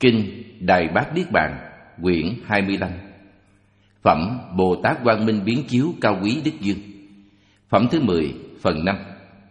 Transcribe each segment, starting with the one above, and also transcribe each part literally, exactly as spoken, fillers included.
Kinh Đại Bát Niết Bàn, quyển hai mươi lăm. Phẩm Bồ Tát Quang Minh Biến Chiếu Cao Quý Đức Dương. Phẩm thứ mười, phần năm.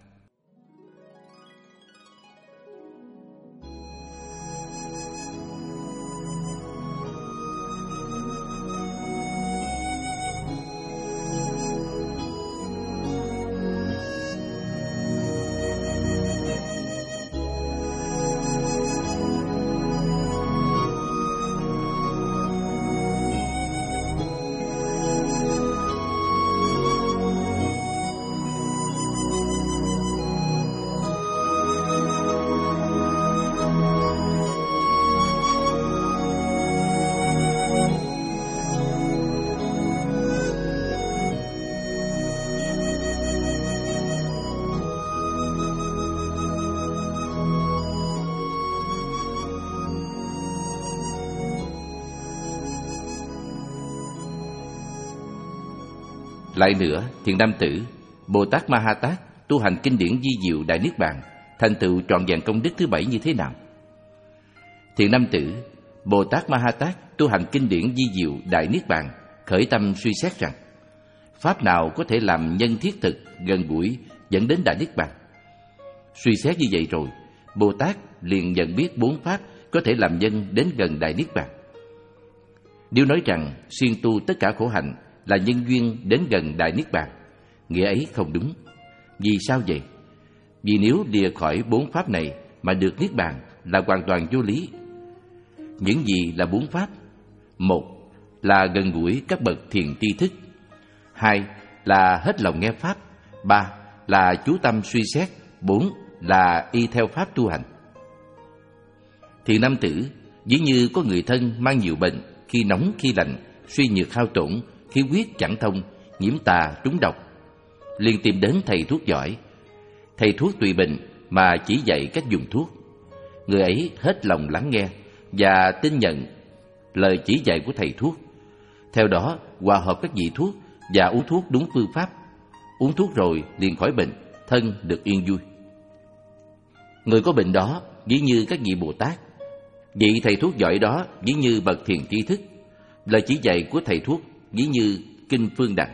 Lại nữa, thiện nam tử, Bồ Tát Ma Ha Tát tu hành kinh điển Di Diệu Đại Niết Bàn, thành tựu trọn vẹn công đức thứ bảy như thế nào? Thiện nam tử, Bồ Tát Ma Ha Tát tu hành kinh điển Di Diệu Đại Niết Bàn, khởi tâm suy xét rằng pháp nào có thể làm nhân thiết thực, gần gũi, dẫn đến Đại Niết Bàn. Suy xét như vậy rồi, Bồ Tát liền nhận biết bốn pháp có thể làm nhân đến gần Đại Niết Bàn. Nếu nói rằng siêng tu tất cả khổ hạnh là nhân duyên đến gần Đại Niết Bàn, nghĩa ấy không đúng. Vì sao vậy? Vì nếu lìa khỏi bốn pháp này mà được Niết Bàn là hoàn toàn vô lý. Những gì là bốn pháp? Một là gần gũi các bậc thiền tri thức. Hai là hết lòng nghe pháp. Ba là chú tâm suy xét. Bốn là y theo pháp tu hành. Thiện nam tử, ví như có người thân mang nhiều bệnh, khi nóng khi lạnh, suy nhược hao tổn, khí huyết chẳng thông, nhiễm tà trúng độc, liền tìm đến thầy thuốc giỏi. Thầy thuốc tùy bệnh mà chỉ dạy cách dùng thuốc. Người ấy hết lòng lắng nghe và tin nhận lời chỉ dạy của thầy thuốc. Theo đó hòa hợp các vị thuốc và uống thuốc đúng phương pháp. Uống thuốc rồi liền khỏi bệnh, thân được yên vui. Người có bệnh đó ví như các vị Bồ Tát. Vị thầy thuốc giỏi đó ví như bậc thiền tri thức. Lời chỉ dạy của thầy thuốc ví như kinh Phương Đẳng.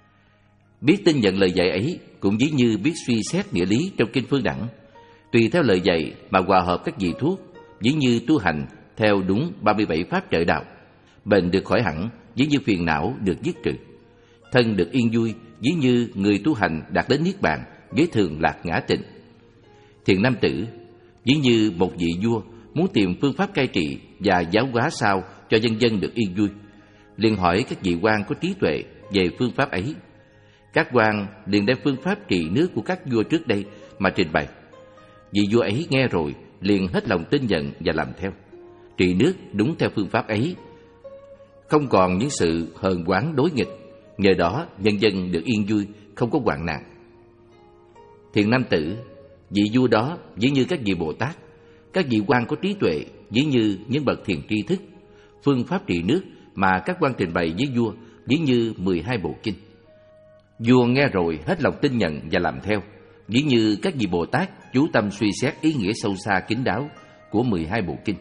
Biết tin nhận lời dạy ấy cũng ví như biết suy xét nghĩa lý trong kinh Phương Đẳng. Tùy theo lời dạy mà hòa hợp các vị thuốc, ví như tu hành theo đúng ba mươi bảy pháp trợ đạo. Bệnh được khỏi hẳn, ví như phiền não được dứt trừ. Thân được yên vui, ví như người tu hành đạt đến Niết Bàn với thường lạc ngã tịnh. Thiện nam tử, ví như một vị vua muốn tìm phương pháp cai trị và giáo hóa sao cho dân dân được yên vui, liền hỏi các vị quan có trí tuệ về phương pháp ấy. Các quan liền đem phương pháp trị nước của các vua trước đây mà trình bày. Vị vua ấy nghe rồi liền hết lòng tin nhận và làm theo, trị nước đúng theo phương pháp ấy, không còn những sự hờn oán đối nghịch. Nhờ đó nhân dân được yên vui, không có hoạn nạn. Thiện nam tử, vị vua đó ví như các vị Bồ Tát. Các vị quan có trí tuệ ví như những bậc thiền tri thức. Phương pháp trị nước mà các quan trình bày với vua ví như mười hai bộ kinh. Vua nghe rồi hết lòng tin nhận và làm theo, ví như các vị Bồ Tát chú tâm suy xét ý nghĩa sâu xa kín đáo của mười hai bộ kinh.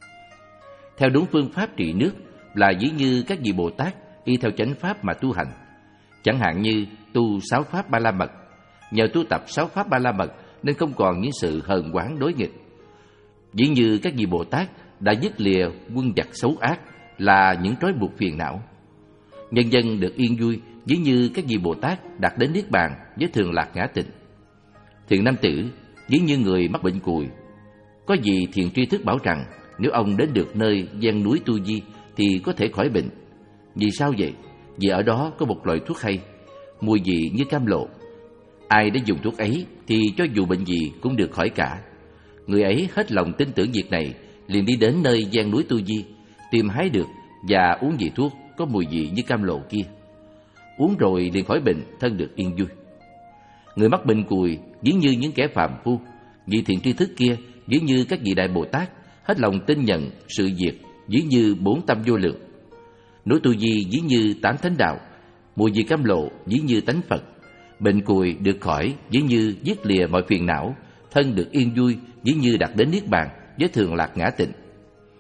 Theo đúng phương pháp trị nước là ví như các vị Bồ Tát y theo chánh pháp mà tu hành. Chẳng hạn như tu sáu pháp Ba La Mật. Nhờ tu tập sáu pháp Ba La Mật nên không còn những sự hờn oán đối nghịch. Ví như các vị Bồ Tát đã dứt lìa quân giặc xấu ác là những trói buộc phiền não. Nhân dân được yên vui, ví như các vị Bồ Tát đạt đến Niết Bàn với thường lạc ngã tịnh. Thiện nam tử, ví như người mắc bệnh cùi. Có vị thiền tri thức bảo rằng nếu ông đến được nơi ven núi Tu Di thì có thể khỏi bệnh. Vì sao vậy? Vì ở đó có một loại thuốc hay, mùi vị như cam lộ. Ai đã dùng thuốc ấy thì cho dù bệnh gì cũng được khỏi cả. Người ấy hết lòng tin tưởng việc này, liền đi đến nơi ven núi Tu Di, tìm hái được và uống vị thuốc có mùi vị như cam lộ kia. Uống rồi liền khỏi bệnh, thân được yên vui. Người mắc bệnh cùi ví như những kẻ phàm phu. Vị thiện tri thức kia ví như các vị đại Bồ Tát, hết lòng tin nhận sự việc ví như bốn tâm vô lượng. Núi Tu Di ví như tám thánh đạo. Mùi vị cam lộ ví như tánh Phật. Bệnh cùi được khỏi ví như dứt lìa mọi phiền não. Thân được yên vui ví như đạt đến Niết Bàn với thường lạc ngã tịnh.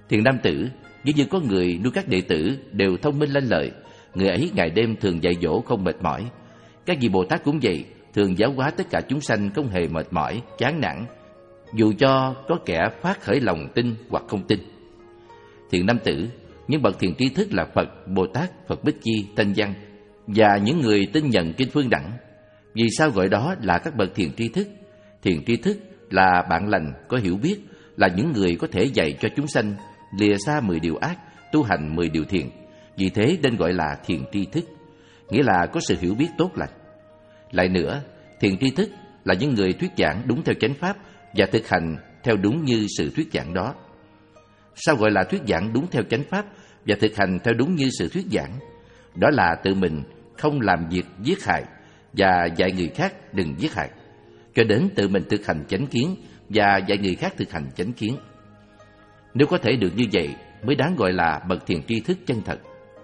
Thiền nam tử, nếu như có người nuôi các đệ tử đều thông minh lanh lợi, người ấy ngày đêm thường dạy dỗ không mệt mỏi. Các vị Bồ Tát cũng vậy, thường giáo hóa tất cả chúng sanh không hề mệt mỏi, chán nản, dù cho có kẻ phát khởi lòng tin hoặc không tin. Thiền nam tử, những bậc thiền tri thức là Phật, Bồ Tát, Phật Bích Chi, Thanh Văn và những người tin nhận kinh Phương Đẳng. Vì sao gọi đó là các bậc thiền tri thức? Thiền tri thức là bạn lành, có hiểu biết, là những người có thể dạy cho chúng sanh lìa xa mười điều ác, tu hành mười điều thiện. Vì thế nên gọi là thiền tri thức, nghĩa là có sự hiểu biết tốt lành. Lại nữa, thiền tri thức là những người thuyết giảng đúng theo chánh pháp và thực hành theo đúng như sự thuyết giảng đó. Sao gọi là thuyết giảng đúng theo chánh pháp và thực hành theo đúng như sự thuyết giảng? Đó là tự mình không làm việc giết hại và dạy người khác đừng giết hại, cho đến tự mình thực hành chánh kiến và dạy người khác thực hành chánh kiến. Nếu có thể được như vậy mới đáng gọi là bậc thiền tri thức chân thật.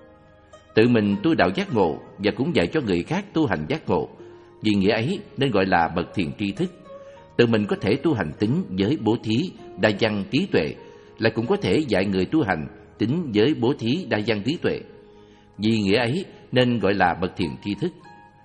Tự mình tu đạo giác ngộ và cũng dạy cho người khác tu hành giác ngộ, vì nghĩa ấy nên gọi là bậc thiền tri thức. Tự mình có thể tu hành tín giới bố thí, đa văn trí tuệ, lại cũng có thể dạy người tu hành tín giới bố thí, đa văn trí tuệ. Vì nghĩa ấy nên gọi là bậc thiền tri thức.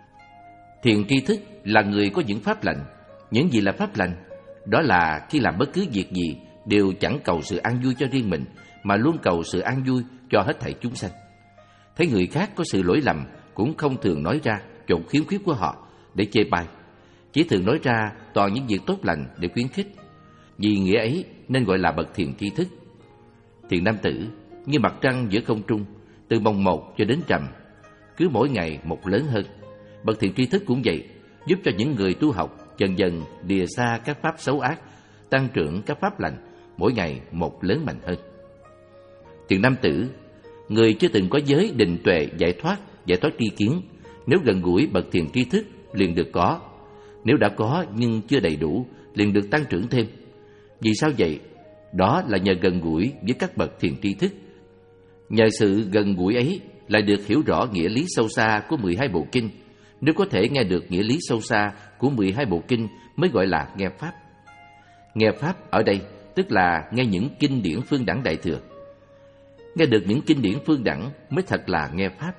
Thiền tri thức là người có những pháp lành. Những gì là pháp lành? Đó là khi làm bất cứ việc gì đều chẳng cầu sự an vui cho riêng mình, mà luôn cầu sự an vui cho hết thảy chúng sanh. Thấy người khác có sự lỗi lầm cũng không thường nói ra trộn khiếm khuyết của họ để chê bai, chỉ thường nói ra toàn những việc tốt lành để khuyến khích. Vì nghĩa ấy nên gọi là bậc thiền tri thức. Thiền nam tử như mặt trăng giữa không trung, từ mồng một cho đến trầm, cứ mỗi ngày một lớn hơn. Bậc thiền tri thức cũng vậy, giúp cho những người tu học dần dần lìa xa các pháp xấu ác, tăng trưởng các pháp lành, mỗi ngày một lớn mạnh hơn. Thiền nam tử, người chưa từng có giới định tuệ giải thoát, giải thoát tri kiến, nếu gần gũi bậc thiền tri thức liền được có. Nếu đã có nhưng chưa đầy đủ, liền được tăng trưởng thêm. Vì sao vậy? Đó là nhờ gần gũi với các bậc thiền tri thức. Nhờ sự gần gũi ấy lại được hiểu rõ nghĩa lý sâu xa của mười hai bộ kinh. Nếu có thể nghe được nghĩa lý sâu xa của mười hai bộ kinh mới gọi là nghe pháp. Nghe pháp ở đây tức là nghe những kinh điển Phương Đẳng Đại Thừa. Nghe được những kinh điển Phương Đẳng mới thật là nghe pháp.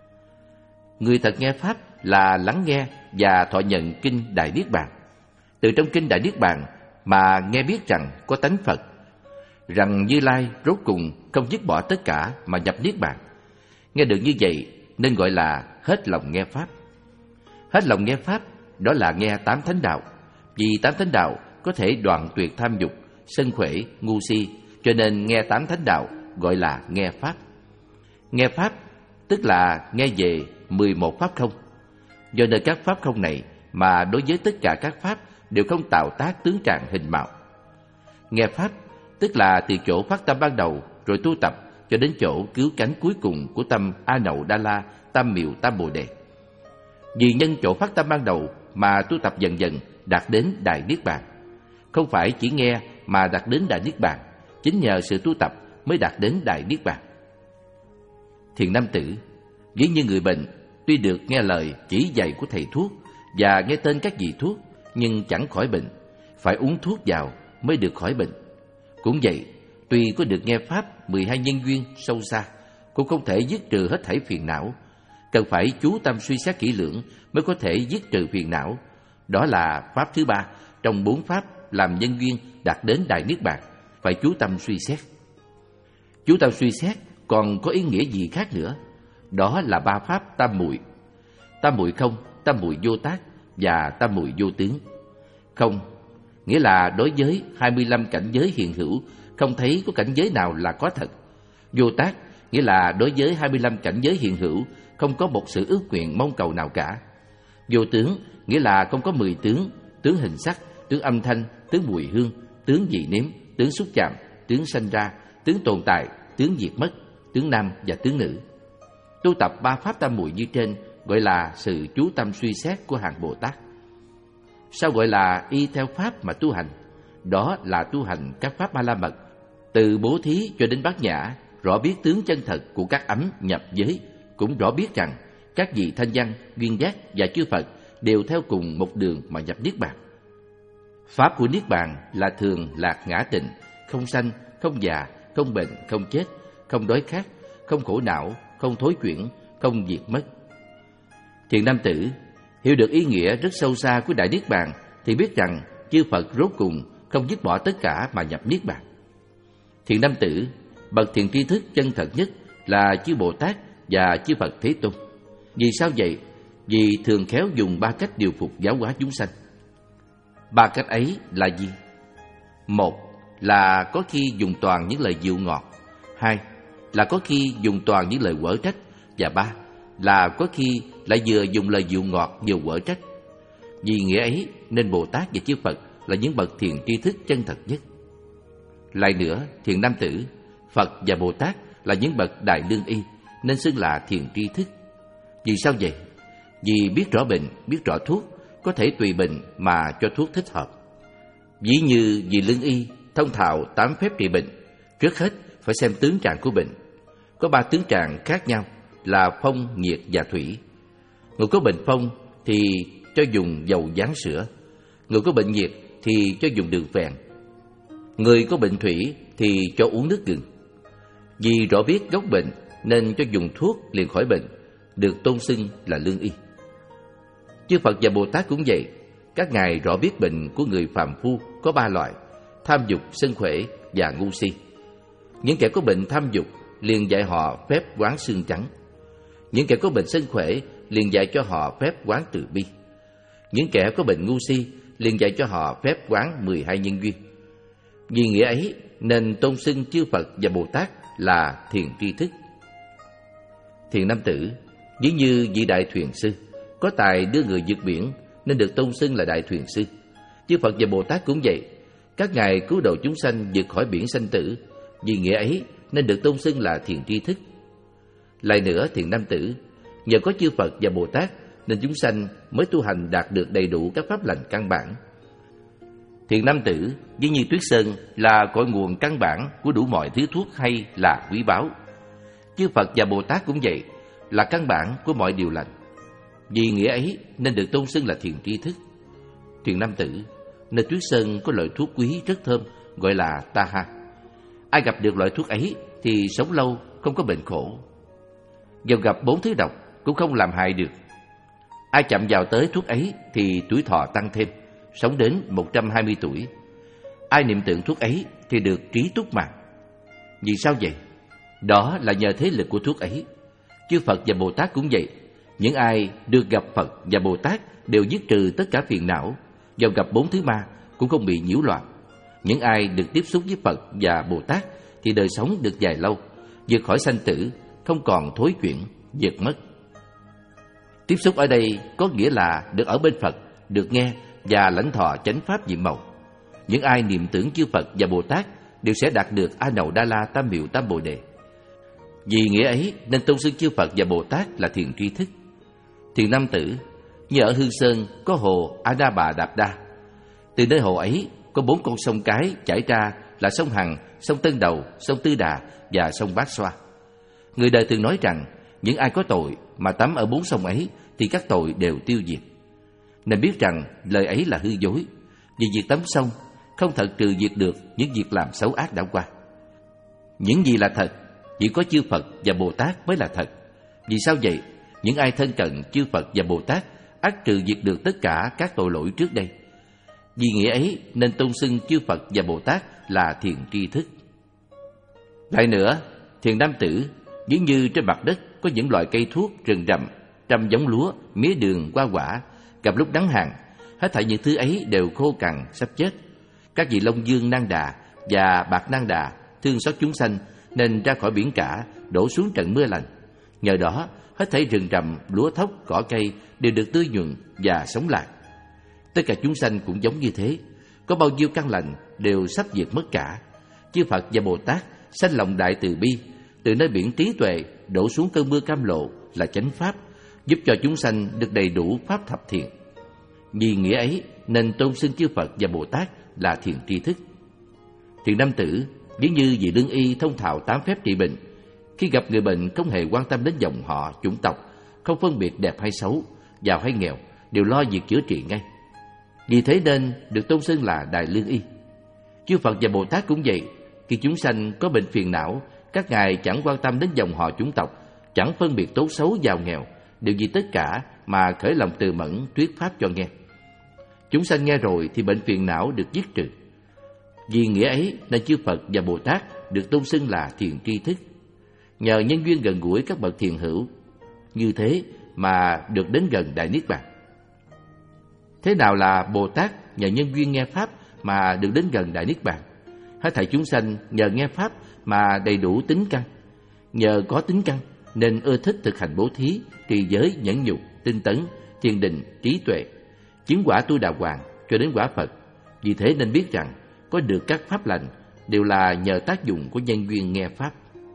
Người thật nghe pháp là lắng nghe và thọ nhận kinh Đại Niết Bàn. Từ trong kinh Đại Niết Bàn mà nghe biết rằng có tánh Phật, rằng Như Lai rốt cùng không dứt bỏ tất cả mà nhập Niết Bàn. Nghe được như vậy nên gọi là hết lòng nghe pháp. Hết lòng nghe pháp đó là nghe tám thánh đạo. Vì tám thánh đạo có thể đoạn tuyệt tham dục, sân khỏe, ngu si, cho nên nghe tám thánh đạo gọi là nghe pháp. Nghe pháp tức là nghe về mười một pháp không. Do nơi các pháp không này mà đối với tất cả các pháp đều không tạo tác tướng trạng hình mạo. Nghe pháp tức là từ chỗ phát tâm ban đầu rồi tu tập cho đến chỗ cứu cánh cuối cùng của tâm A Nậu Đa La Tam Miệu Tam Bồ Đề. Vì nhân chỗ phát tâm ban đầu mà tu tập dần dần đạt đến Đại Niết Bàn. Không phải chỉ nghe mà đạt đến Đại Niết Bàn, chính nhờ sự tu tập mới đạt đến Đại Niết Bàn. Thiền nam tử, ví như người bệnh, tuy được nghe lời chỉ dạy của thầy thuốc và nghe tên các vị thuốc, nhưng chẳng khỏi bệnh, phải uống thuốc vào mới được khỏi bệnh. Cũng vậy, tuy có được nghe pháp mười hai nhân duyên sâu xa, cũng không thể dứt trừ hết thảy phiền não. Cần phải chú tâm suy xét kỹ lưỡng mới có thể dứt trừ phiền não. Đó là pháp thứ ba trong bốn pháp làm nhân duyên đạt đến Đại Niết Bàn, phải chú tâm suy xét. Chú tâm suy xét còn có ý nghĩa gì khác nữa? Đó là ba pháp tam muội. Tam muội không, tam muội vô tác và tam muội vô tướng. Không nghĩa là đối với hai mươi lăm cảnh giới hiện hữu, không thấy có cảnh giới nào là có thật. Vô tác nghĩa là đối với hai mươi lăm cảnh giới hiện hữu, không có một sự ước nguyện mong cầu nào cả. Vô tướng nghĩa là không có mười tướng: tướng hình sắc, tướng âm thanh, tướng mùi hương, tướng vị nếm, tướng xúc chạm, tướng sanh ra, tướng tồn tại, tướng diệt mất, tướng nam và tướng nữ. Tu tập ba pháp tam muội như trên gọi là sự chú tâm suy xét của hàng Bồ Tát. Sao gọi là y theo pháp mà tu hành? Đó là tu hành các pháp ba la mật, từ bố thí cho đến bát nhã, rõ biết tướng chân thật của các ấm nhập giới, cũng rõ biết rằng các vị thanh văn, duyên giác và chư Phật đều theo cùng một đường mà nhập Niết Bàn. Pháp của Niết Bàn là thường lạc ngã tịnh, không sanh, không già, không bệnh, không chết, không đói khát, không khổ não, không thối chuyển, không diệt mất. Thiện nam tử hiểu được ý nghĩa rất sâu xa của Đại Niết Bàn thì biết rằng chư Phật rốt cùng không dứt bỏ tất cả mà nhập Niết Bàn. Thiện nam tử, bậc thiện tri thức chân thật nhất là chư Bồ Tát và chư Phật Thế Tôn. Vì sao vậy? Vì thường khéo dùng ba cách điều phục giáo hóa chúng sanh. Ba cách ấy là gì? Một là có khi dùng toàn những lời dịu ngọt. Hai là có khi dùng toàn những lời quở trách. Và ba là có khi lại vừa dùng lời dịu ngọt vừa quở trách. Vì nghĩa ấy nên Bồ Tát và chư Phật là những bậc thiện tri thức chân thật nhất. Lại nữa, thiện nam tử, Phật và Bồ Tát là những bậc đại lương y nên xưng là thiện tri thức. Vì sao vậy? Vì biết rõ bệnh, biết rõ thuốc, có thể tùy bệnh mà cho thuốc thích hợp. Ví như vì lương y thông thạo tám phép trị bệnh, trước hết phải xem tướng trạng của bệnh. Có ba tướng trạng khác nhau là phong, nhiệt và thủy. Người có bệnh phong thì cho dùng dầu rán sữa, người có bệnh nhiệt thì cho dùng đường phèn, người có bệnh thủy thì cho uống nước gừng. Vì rõ biết gốc bệnh nên cho dùng thuốc liền khỏi bệnh, được tôn xưng là lương y. Chư Phật và Bồ Tát cũng vậy, các ngài rõ biết bệnh của người phàm phu có ba loại: tham dục, sân khỏe và ngu si. Những kẻ có bệnh tham dục liền dạy họ phép quán xương trắng. Những kẻ có bệnh sân khỏe liền dạy cho họ phép quán từ bi. Những kẻ có bệnh ngu si liền dạy cho họ phép quán mười hai nhân duyên. Vì nghĩa ấy nên tôn xưng chư Phật và Bồ Tát là thiện tri thức. Thiện nam tử, ví như vị đại thuyền sư có tài đưa người vượt biển nên được tôn xưng là đại thuyền sư. Chư Phật và Bồ Tát cũng vậy, các ngài cứu độ chúng sanh vượt khỏi biển sanh tử. Vì nghĩa ấy nên được tôn xưng là thiện tri thức. Lại nữa, thiện nam tử, nhờ có chư Phật và Bồ Tát nên chúng sanh mới tu hành đạt được đầy đủ các pháp lành căn bản. Thiện nam tử, ví như tuyết sơn là cội nguồn căn bản của đủ mọi thứ thuốc hay là quý báu. Chư Phật và Bồ Tát cũng vậy, là căn bản của mọi điều lành. Vì nghĩa ấy nên được tôn xưng là thiện tri thức. Thiện nam tử, nơi tuyết sơn có loại thuốc quý rất thơm gọi là Taha. Ai gặp được loại thuốc ấy thì sống lâu, không có bệnh khổ. Dầu gặp bốn thứ độc cũng không làm hại được. Ai chạm vào tới thuốc ấy thì tuổi thọ tăng thêm, sống đến một trăm hai mươi tuổi. Ai niệm tượng thuốc ấy thì được trí túc mạng. Vì sao vậy? Đó là nhờ thế lực của thuốc ấy. Chư Phật và Bồ Tát cũng vậy, những ai được gặp Phật và Bồ Tát đều dứt trừ tất cả phiền não, dầu gặp bốn thứ ma cũng không bị nhiễu loạn. Những ai được tiếp xúc với Phật và Bồ Tát thì đời sống được dài lâu, vượt khỏi sanh tử, không còn thối chuyển, diệt mất. Tiếp xúc ở đây có nghĩa là được ở bên Phật, được nghe và lãnh thọ chánh pháp nhiệm màu. Những ai niệm tưởng chư Phật và Bồ Tát đều sẽ đạt được A Nậu Đa La Tam Miệu Tam Bồ Đề. Vì nghĩa ấy nên tôn xưng chư Phật và Bồ Tát là thiện tri thức. Thiện nam tử, như ở Hương Sơn có hồ A Đa Bà Đạp Đa. Từ nơi hồ ấy có bốn con sông cái chảy ra là sông Hằng, sông Tân Đầu, sông Tư Đà và sông Bát Xoa. Người đời thường nói rằng những ai có tội mà tắm ở bốn sông ấy thì các tội đều tiêu diệt. Nên biết rằng lời ấy là hư dối. Vì việc tắm sông không thật trừ diệt được những việc làm xấu ác đã qua. Những gì là thật chỉ có chư Phật và Bồ Tát mới là thật. Vì sao vậy? Những ai thân cận chư Phật và Bồ Tát ắt trừ diệt được tất cả các tội lỗi trước đây. Vì nghĩa ấy nên tôn xưng chư Phật và Bồ Tát là thiện tri thức. Lại nữa, thiện nam tử, ví như trên mặt đất có những loại cây thuốc, rừng rậm, trăm giống lúa, mía đường, hoa quả, gặp lúc nắng hạn, hết thảy những thứ ấy đều khô cằn, sắp chết. Các vị Long Dương Nan Đà và Bạc Nan Đà thương xót chúng sanh nên ra khỏi biển cả, đổ xuống trận mưa lành. Nhờ đó, hết thảy rừng rậm, lúa thóc, cỏ cây đều được tươi nhuận và sống lại. Tất cả chúng sanh cũng giống như thế, có bao nhiêu căn lành đều sắp diệt mất cả. Chư Phật và Bồ Tát sanh lòng đại từ bi, từ nơi biển trí tuệ đổ xuống cơn mưa cam lộ là chánh pháp, giúp cho chúng sanh được đầy đủ pháp thập thiện. Vì nghĩa ấy nên tôn xưng chư Phật và Bồ Tát là thiện tri thức. Thiện nam tử, ví như vị lương y thông thạo tám phép trị bệnh, khi gặp người bệnh không hề quan tâm đến dòng họ, chủng tộc, không phân biệt đẹp hay xấu, giàu hay nghèo, đều lo việc chữa trị ngay. Vì thế nên được tôn xưng là đại lương y. Chư Phật và Bồ Tát cũng vậy, Khi chúng sanh có bệnh phiền não, các ngài chẳng quan tâm đến dòng họ chủng tộc, chẳng phân biệt tốt xấu giàu nghèo, điều gì tất cả mà khởi lòng từ mẫn thuyết pháp cho nghe. Chúng sanh nghe rồi thì bệnh phiền não được dứt trừ. Vì nghĩa ấy nên chư Phật và Bồ Tát được tôn xưng là thiền tri thức. Nhờ nhân duyên gần gũi các bậc thiền hữu như thế mà được đến gần Đại Niết Bàn. Thế nào là Bồ Tát nhờ nhân duyên nghe pháp mà được đến gần Đại Niết Bàn? Hết thảy chúng sanh nhờ nghe pháp mà đầy đủ tính căn. Nhờ có tính căn nên ưa thích thực hành bố thí, trì giới, nhẫn nhục, tinh tấn, thiền định, trí tuệ, chứng quả Tu Đà Hoàng cho đến quả Phật. Vì thế nên biết rằng có được các pháp lành đều là nhờ tác dụng của nhân duyên nghe pháp.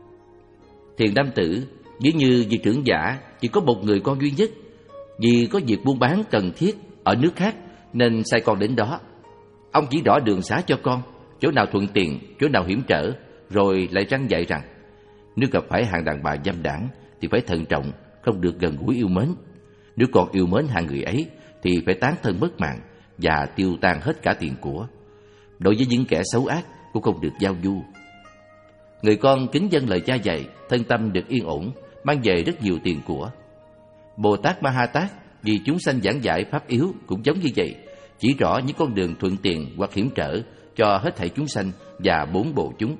Thiền nam tử ví như vị trưởng giả chỉ có một người con duy nhất, vì có việc buôn bán cần thiết ở nước khác nên sai con đến đó. Ông chỉ rõ đường xá cho con, chỗ nào thuận tiện, chỗ nào hiểm trở, rồi lại răn dạy rằng nếu gặp phải hạng đàn bà dâm đảng thì phải thận trọng, không được gần gũi yêu mến. Nếu còn yêu mến hạng người ấy thì phải tán thân mất mạng và tiêu tan hết cả tiền của. Đối với những kẻ xấu ác cũng không được giao du. Người con kính dân lời cha dạy, thân tâm được yên ổn, mang về rất nhiều tiền của. Bồ Tát Ma Ha Tát vì chúng sanh giảng giải pháp yếu cũng giống như vậy, chỉ rõ những con đường thuận tiện hoặc hiểm trở cho hết thảy chúng sanh và bốn bộ chúng.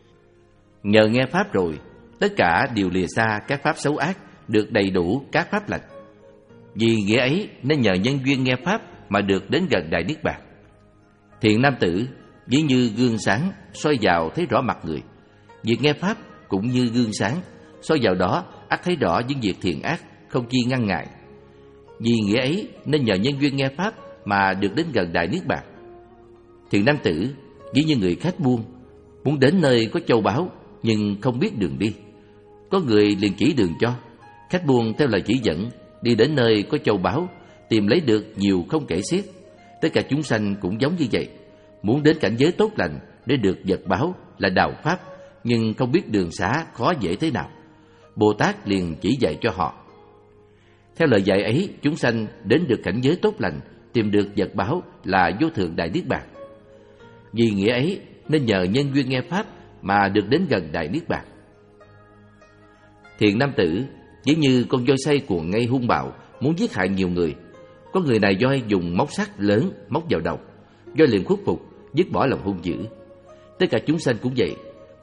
Nhờ nghe pháp rồi, tất cả đều lìa xa các pháp xấu ác, được đầy đủ các pháp lành. Vì nghĩa ấy nên nhờ nhân duyên nghe pháp mà được đến gần Đại Niết Bàn. Thiện nam tử ví như gương sáng soi vào thấy rõ mặt người. Việc nghe pháp cũng như gương sáng, soi vào đó ắt thấy rõ những việc thiện ác, không chi ngăn ngại. Vì nghĩa ấy nên nhờ nhân duyên nghe pháp mà được đến gần Đại Niết Bàn. Thiện nam tử ví như người khách buôn, muốn đến nơi có châu báu nhưng không biết đường đi. Có người liền chỉ đường cho. Khách buôn theo lời chỉ dẫn đi đến nơi có châu báu, tìm lấy được nhiều không kể xiết. Tất cả chúng sanh cũng giống như vậy, muốn đến cảnh giới tốt lành để được vật báu là đạo pháp, nhưng không biết đường xá khó dễ thế nào. Bồ Tát liền chỉ dạy cho họ. Theo lời dạy ấy, chúng sanh đến được cảnh giới tốt lành, tìm được vật báu là vô thượng Đại Niết Bàn. Vì nghĩa ấy nên nhờ nhân duyên nghe pháp mà được đến gần Đại Niết Bàn. Thiện nam tử giống như con voi say cuồng ngây hung bạo, muốn giết hại nhiều người. Có người này voi dùng móc sắt lớn móc vào đầu, voi liền khuất phục, dứt bỏ lòng hung dữ. Tất cả chúng sanh cũng vậy.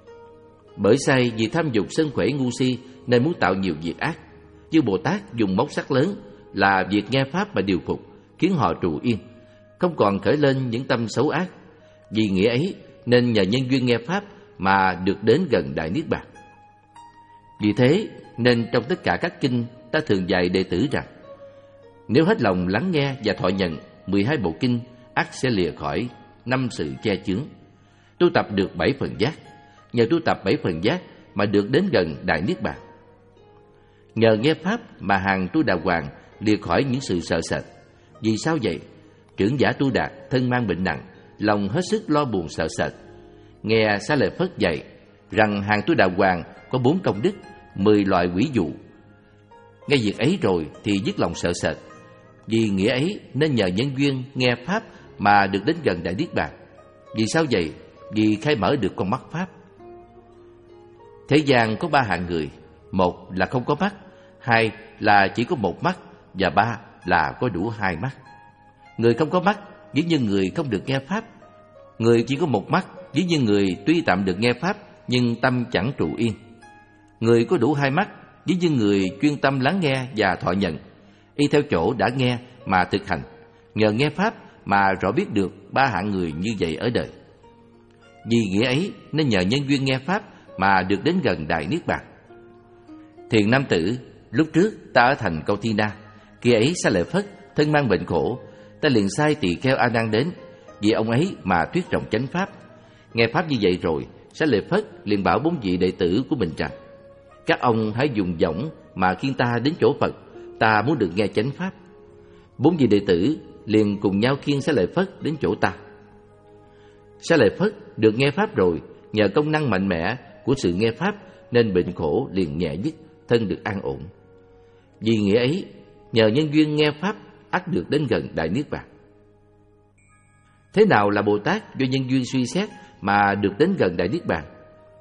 Bởi say vì tham dục sân khỏe ngu si nên muốn tạo nhiều việc ác. Như Bồ Tát dùng móc sắt lớn là việc nghe pháp mà điều phục, khiến họ trụ yên, không còn khởi lên những tâm xấu ác. Vì nghĩa ấy nên nhờ nhân duyên nghe pháp mà được đến gần Đại Niết Bàn. Vì thế nên trong tất cả các kinh ta thường dạy đệ tử rằng nếu hết lòng lắng nghe và thọ nhận mười hai bộ kinh, ắt sẽ lìa khỏi năm sự che chướng, tu tập được bảy phần giác. Nhờ tu tập bảy phần giác mà được đến gần Đại Niết Bàn. Nhờ nghe pháp mà hàng Tu Đà Hoàng lìa khỏi những sự sợ sệt. Vì sao vậy? Trưởng giả Tu Đạt thân mang bệnh nặng, lòng hết sức lo buồn sợ sệt. Nghe Xá Lợi Phất dạy rằng hàng Tu Đà Hoàng có bốn công đức, mười loại quỷ dụ. Nghe việc ấy rồi thì dứt lòng sợ sệt. Vì nghĩa ấy nên nhờ nhân duyên nghe pháp mà được đến gần Đại Niết Bàn. Vì sao vậy? Vì khai mở được con mắt pháp. Thế gian có ba hạng người: một là không có mắt, hai là chỉ có một mắt, và ba là có đủ hai mắt. Người không có mắt ví như người không được nghe pháp. Người chỉ có một mắt ví như người tuy tạm được nghe pháp nhưng tâm chẳng trụ yên. Người có đủ hai mắt ví như người chuyên tâm lắng nghe và thọ nhận, y theo chỗ đã nghe mà thực hành. Nhờ nghe pháp mà rõ biết được ba hạng người như vậy ở đời. Vì nghĩa ấy nên nhờ nhân duyên nghe pháp mà được đến gần Đại Niết Bàn. Thiện nam tử, lúc trước ta ở thành Câu Thi Na, khi ấy Xá Lợi Phất thân mang bệnh khổ, ta liền sai tỳ kheo A Nan đến, vì ông ấy mà thuyết rộng chánh pháp. Nghe pháp như vậy rồi, Xá Lợi Phất liền bảo bốn vị đệ tử của mình rằng: các ông hãy dùng giọng mà khiêng ta đến chỗ Phật, ta muốn được nghe chánh pháp. Bốn vị đệ tử liền cùng nhau khiêng Xá Lợi Phất đến chỗ ta. Xá Lợi Phất được nghe pháp rồi, nhờ công năng mạnh mẽ của sự nghe pháp nên bệnh khổ liền nhẹ dứt, thân được an ổn. Vì nghĩa ấy, nhờ nhân duyên nghe pháp ắt được đến gần Đại Niết Bàn. Thế nào là Bồ Tát do nhân duyên suy xét mà được đến gần Đại Niết Bàn.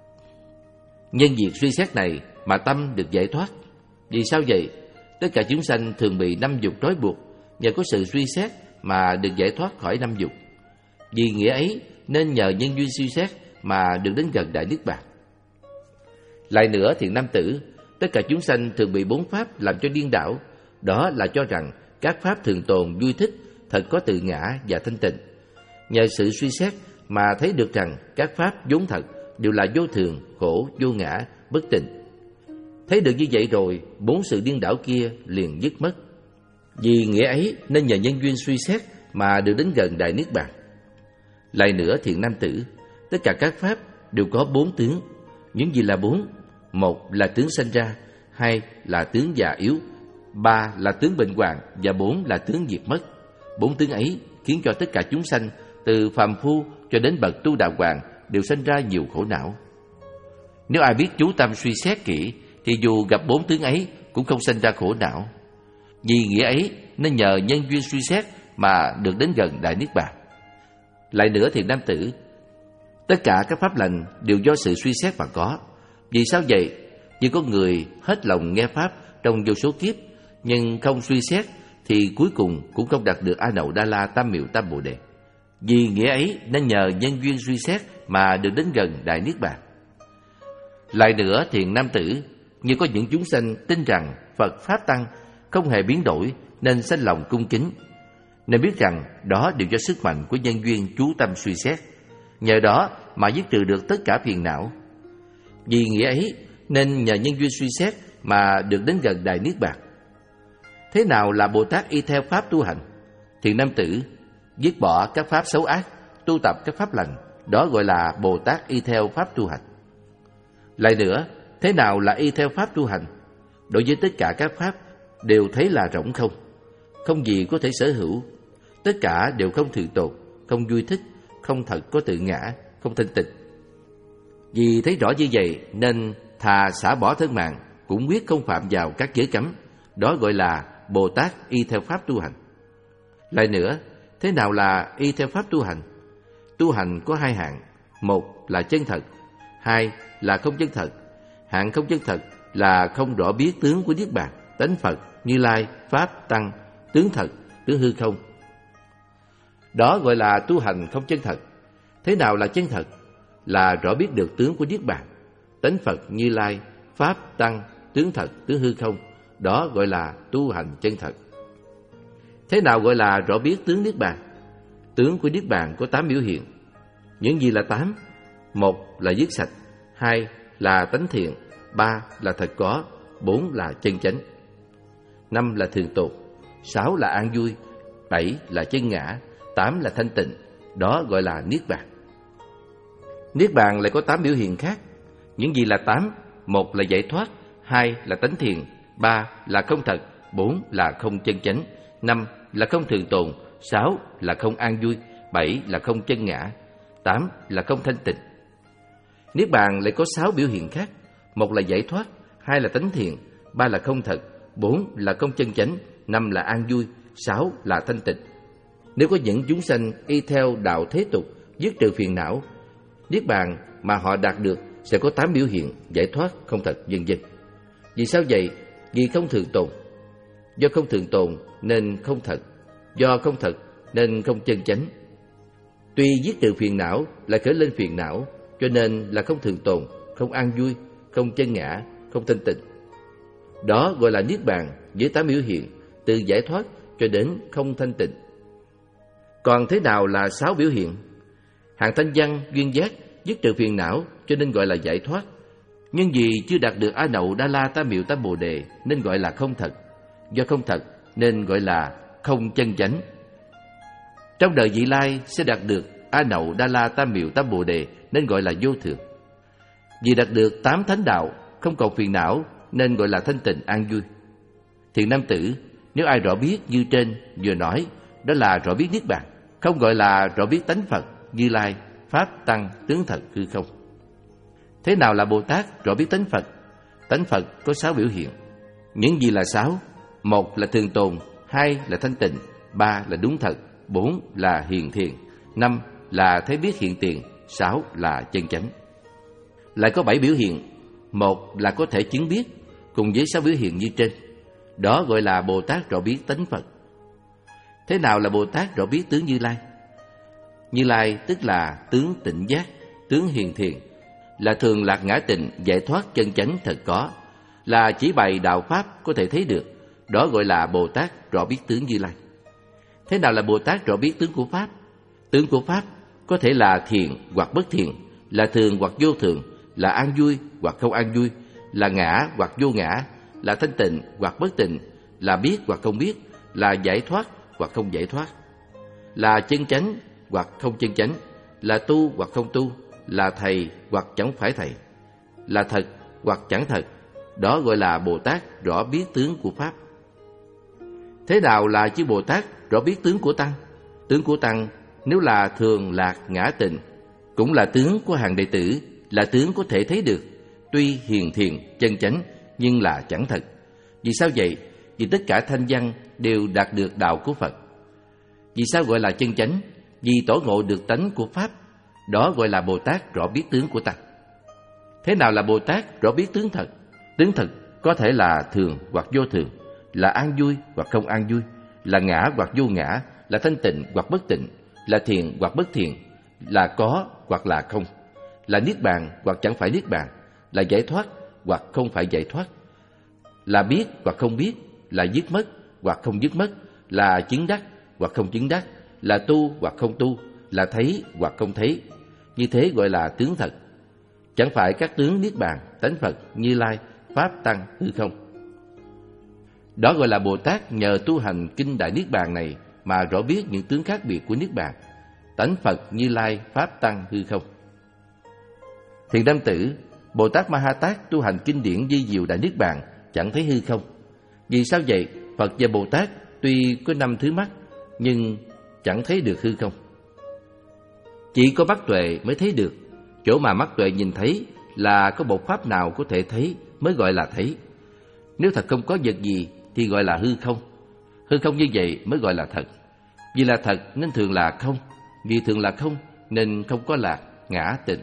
Nhân việc suy xét này mà tâm được giải thoát. Vì sao vậy? Tất cả chúng sanh thường bị năm dục trói buộc, nhờ có sự suy xét mà được giải thoát khỏi năm dục. Vì nghĩa ấy nên nhờ nhân duyên suy xét mà được đến gần Đại Niết Bàn. Lại nữa, thiện nam tử, tất cả chúng sanh thường bị bốn pháp làm cho điên đảo. Đó là cho rằng các pháp thường tồn, vui thích, thật có tự ngã và thanh tịnh. Nhờ sự suy xét mà thấy được rằng các pháp vốn thật đều là vô thường, khổ, vô ngã, bất tịnh. Thấy được như vậy rồi, bốn sự điên đảo kia liền dứt mất. Vì nghĩa ấy nên nhờ nhân duyên suy xét mà được đến gần Đại Niết Bàn. Lại nữa, thiện nam tử, tất cả các pháp đều có bốn tướng. Những gì là bốn? Một là tướng sanh ra, hai là tướng già yếu, ba là tướng bệnh hoạn và bốn là tướng diệt mất. Bốn tướng ấy khiến cho tất cả chúng sanh từ phàm phu cho đến bậc tu đà hoàng đều sanh ra nhiều khổ não. Nếu ai biết chú tâm suy xét kỹ thì dù gặp bốn tướng ấy cũng không sanh ra khổ não. Vì nghĩa ấy nên nhờ nhân duyên suy xét mà được đến gần Đại Niết Bàn. Lại nữa, thiện nam tử, tất cả các pháp lành đều do sự suy xét mà có. Vì sao vậy? Vì có người hết lòng nghe pháp trong vô số kiếp, nhưng không suy xét thì cuối cùng cũng không đạt được A Nậu Đa La Tam Miệu Tam Bồ Đề. Vì nghĩa ấy nên nhờ nhân duyên suy xét mà được đến gần Đại Niết Bàn. Lại nữa, thiện nam tử, như có những chúng sanh tin rằng Phật Pháp Tăng không hề biến đổi nên sanh lòng cung kính, nên biết rằng đó đều do sức mạnh của nhân duyên chú tâm suy xét. Nhờ đó mà dứt trừ được tất cả phiền não. Vì nghĩa ấy nên nhờ nhân duyên suy xét mà được đến gần Đại Niết Bàn. Thế nào là Bồ Tát y theo pháp tu hành? Thiện nam tử, dứt bỏ các pháp xấu ác, tu tập các pháp lành, đó gọi là Bồ Tát y theo pháp tu hành. Lại nữa, thế nào là y theo pháp tu hành? Đối với tất cả các pháp đều thấy là rỗng không, không gì có thể sở hữu, tất cả đều không thường tồn, không vui thích, không thật có tự ngã, không thanh tịnh. Vì thấy rõ như vậy nên thà xả bỏ thân mạng cũng quyết không phạm vào các giới cấm, đó gọi là Bồ Tát y theo pháp tu hành. Lại nữa, thế nào là y theo pháp tu hành? Tu hành có hai hạng, một là chân thật, hai là không chân thật. Hạng không chân thật là không rõ biết tướng của Niết Bàn, tánh Phật, Như Lai, Pháp, Tăng, tướng thật, tướng hư không. Đó gọi là tu hành không chân thật. Thế nào là chân thật? Là rõ biết được tướng của Niết Bàn, tánh Phật, Như Lai, Pháp, Tăng, tướng thật, tướng hư không. Đó gọi là tu hành chân thật. Thế nào gọi là rõ biết tướng Niết Bàn? Tướng của Niết Bàn có tám biểu hiện. Những gì là tám? Một là dứt sạch, hai là tánh thiện, ba là thật có, bốn là chân chánh, năm là thường tồn, sáu là an vui, bảy là chân ngã, tám là thanh tịnh. Đó gọi là Niết Bàn. Niết Bàn lại có tám biểu hiện khác. Những gì là tám? Một là giải thoát, hai là tánh thiện, ba là không thật, bốn là không chân chánh, năm là không thường tồn, sáu là không an vui, bảy là không chân ngã, tám là không thanh tịnh. Niết Bàn lại có sáu biểu hiện khác. Một là giải thoát, hai là tánh thiện, ba là không thật, bốn là không chân chánh, năm là an vui, sáu là thanh tịnh. Nếu có những chúng sanh y theo đạo thế tục, dứt trừ phiền não, Niết Bàn mà họ đạt được sẽ có tám biểu hiện: giải thoát, không thật, vân vân. Vì sao vậy? Vì không thường tồn. Do không thường tồn nên không thật, do không thật nên không chân chánh. Tuy dứt trừ phiền não lại khởi lên phiền não, cho nên là không thường tồn, không an vui, không chân ngã, không thanh tịnh. Đó gọi là Niết Bàn với tám biểu hiện, từ giải thoát cho đến không thanh tịnh. Còn thế nào là sáu biểu hiện? Hạng thanh văn, duyên giác, dứt trừ phiền não cho nên gọi là giải thoát. Nhưng vì chưa đạt được A Nậu Đa La Tam Miệu Tam Bồ Đề nên gọi là không thật. Do không thật nên gọi là không chân chánh. Trong đời vị lai sẽ đạt được A Nậu Đa La Tam Miệu Tam Bồ Đề nên gọi là vô thường. Vì đạt được tám thánh đạo, không còn phiền não nên gọi là thanh tịnh an vui. Thiện nam tử, nếu ai rõ biết như trên vừa nói, đó là rõ biết Niết Bàn, không gọi là rõ biết tánh Phật, Như Lai, Pháp, Tăng, tướng thật, hư không. Thế nào là Bồ Tát rõ biết tánh Phật? Tánh Phật có sáu biểu hiện. Những gì là sáu? Một là thường tồn, hai là thanh tịnh, ba là đúng thật, bốn là hiền thiện, năm là thấy biết hiện tiền, sáu là chân chánh. Lại có bảy biểu hiện. Một là có thể chứng biết, cùng với sáu biểu hiện như trên. Đó gọi là Bồ Tát rõ biết tánh Phật. Thế nào là Bồ Tát rõ biết tướng Như Lai? Như Lai tức là tướng tịnh giác, tướng hiền thiền, là thường lạc ngã tịnh, giải thoát chân chánh thật có, là chỉ bày đạo pháp có thể thấy được. Đó gọi là Bồ Tát rõ biết tướng Như Lai. Thế nào là Bồ Tát rõ biết tướng của Pháp? Tướng của Pháp có thể là thiện hoặc bất thiện, là thường hoặc vô thường, là an vui hoặc không an vui, là ngã hoặc vô ngã, là thanh tịnh hoặc bất tịnh, là biết hoặc không biết, là giải thoát hoặc không giải thoát, là chân chánh hoặc không chân chánh, là tu hoặc không tu, là thầy hoặc chẳng phải thầy, là thật hoặc chẳng thật. Đó gọi là Bồ Tát rõ biết tướng của Pháp. Thế nào là chư Bồ Tát rõ biết tướng của Tăng? Tướng của Tăng nếu là thường lạc ngã tịnh, cũng là tướng của hàng đệ tử, là tướng có thể thấy được, tuy hiền thiền chân chánh nhưng là chẳng thật. Vì sao vậy? Vì tất cả thanh văn đều đạt được đạo của Phật. Vì sao gọi là chân chánh? Vì tổ ngộ được tánh của Pháp. Đó gọi là Bồ Tát rõ biết tướng của Tăng. Thế nào là Bồ Tát rõ biết tướng thật? Tướng thật có thể là thường hoặc vô thường, là an vui hoặc không an vui, là ngã hoặc vô ngã, là thanh tịnh hoặc bất tịnh, là thiện hoặc bất thiện, là có hoặc là không, là niết bàn hoặc chẳng phải niết bàn, là giải thoát hoặc không phải giải thoát, là biết hoặc không biết, là dứt mất hoặc không dứt mất, là chứng đắc hoặc không chứng đắc, là tu hoặc không tu, là thấy hoặc không thấy. Như thế gọi là tướng thật. Chẳng phải các tướng niết bàn, tánh Phật, Như Lai, Pháp, Tăng, hư không. Đó gọi là Bồ Tát nhờ tu hành kinh Đại Niết Bàn này mà rõ biết những tướng khác biệt của Niết Bàn, tánh Phật, Như Lai, Pháp, Tăng, hư không. Thiện nam tử, Bồ Tát Ma Ha Tát tu hành kinh điển vi diệu Đại Niết Bàn chẳng thấy hư không. Vì sao vậy? Phật và Bồ Tát tuy có năm thứ mắt nhưng chẳng thấy được hư không. Chỉ có mắt tuệ mới thấy được. Chỗ mà mắt tuệ nhìn thấy là có một pháp nào có thể thấy mới gọi là thấy. Nếu thật không có vật gì thì gọi là hư không. Hư không như vậy mới gọi là thật. Vì là thật nên thường là không, vì thường là không nên không có lạc, ngã, tịnh.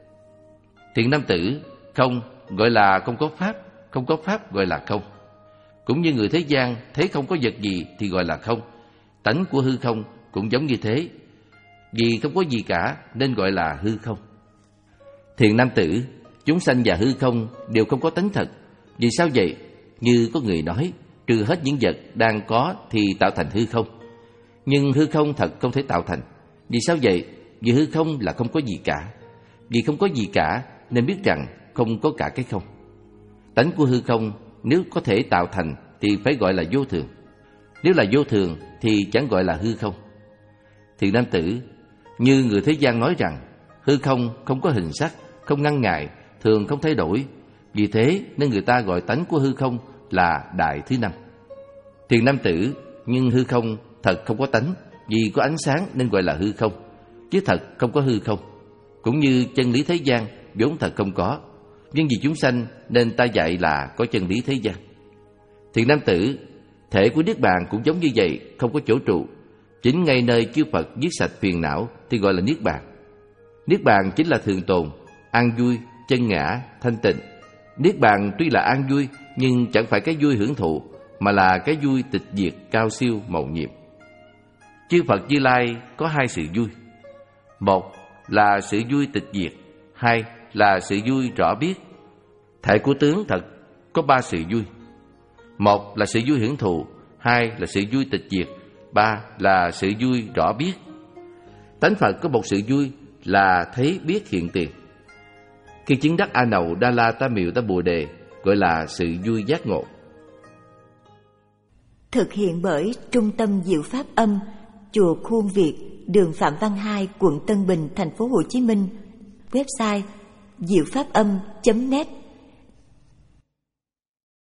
Thiện nam tử, không gọi là không có pháp, không có pháp gọi là không. Cũng như người thế gian thấy không có vật gì thì gọi là không. Tánh của hư không cũng giống như thế. Vì không có gì cả nên gọi là hư không. Thiện nam tử, chúng sanh và hư không đều không có tánh thật. Vì sao vậy? Như có người nói, trừ hết những vật đang có thì tạo thành hư không. Nhưng hư không thật không thể tạo thành. Vì sao vậy? Vì hư không là không có gì cả. Vì không có gì cả nên biết rằng không có cả cái không. Tánh của hư không nếu có thể tạo thành thì phải gọi là vô thường. Nếu là vô thường thì chẳng gọi là hư không. Thiện nam tử, như người thế gian nói rằng hư không không có hình sắc, không ngăn ngại, thường không thay đổi. Vì thế nên người ta gọi tánh của hư không là đại thứ năm. Thiện nam tử, nhưng hư không thật không có tánh, vì có ánh sáng nên gọi là hư không, chứ thật không có hư không. Cũng như chân lý thế gian vốn thật không có, nhưng vì chúng sanh nên ta dạy là có chân lý thế gian. Thiện nam tử, thể của Niết Bàn cũng giống như vậy, không có chỗ trụ. Chính ngay nơi chư Phật giết sạch phiền não thì gọi là Niết Bàn. Niết Bàn chính là thường tồn, an vui, chân ngã, thanh tịnh. Niết Bàn tuy là an vui nhưng chẳng phải cái vui hưởng thụ, mà là cái vui tịch diệt cao siêu mầu nhiệm. Chư Phật Như Lai có hai sự vui. Một là sự vui tịch diệt, hai là sự vui rõ biết. Thể của tướng thật có ba sự vui. Một là sự vui hưởng thụ, hai là sự vui tịch diệt, ba là sự vui rõ biết. Tánh Phật có một sự vui là thấy biết hiện tiền. Khi chứng đắc A Nậu Đa La Ta Miệu Ta Bồ Đề gọi là sự vui giác ngộ. Thực hiện bởi Trung tâm Diệu Pháp Âm, Chùa Khuôn Việt, đường Phạm Văn Hai, quận Tân Bình, thành phố Hồ Chí Minh. Website diệu pháp âm chấm net.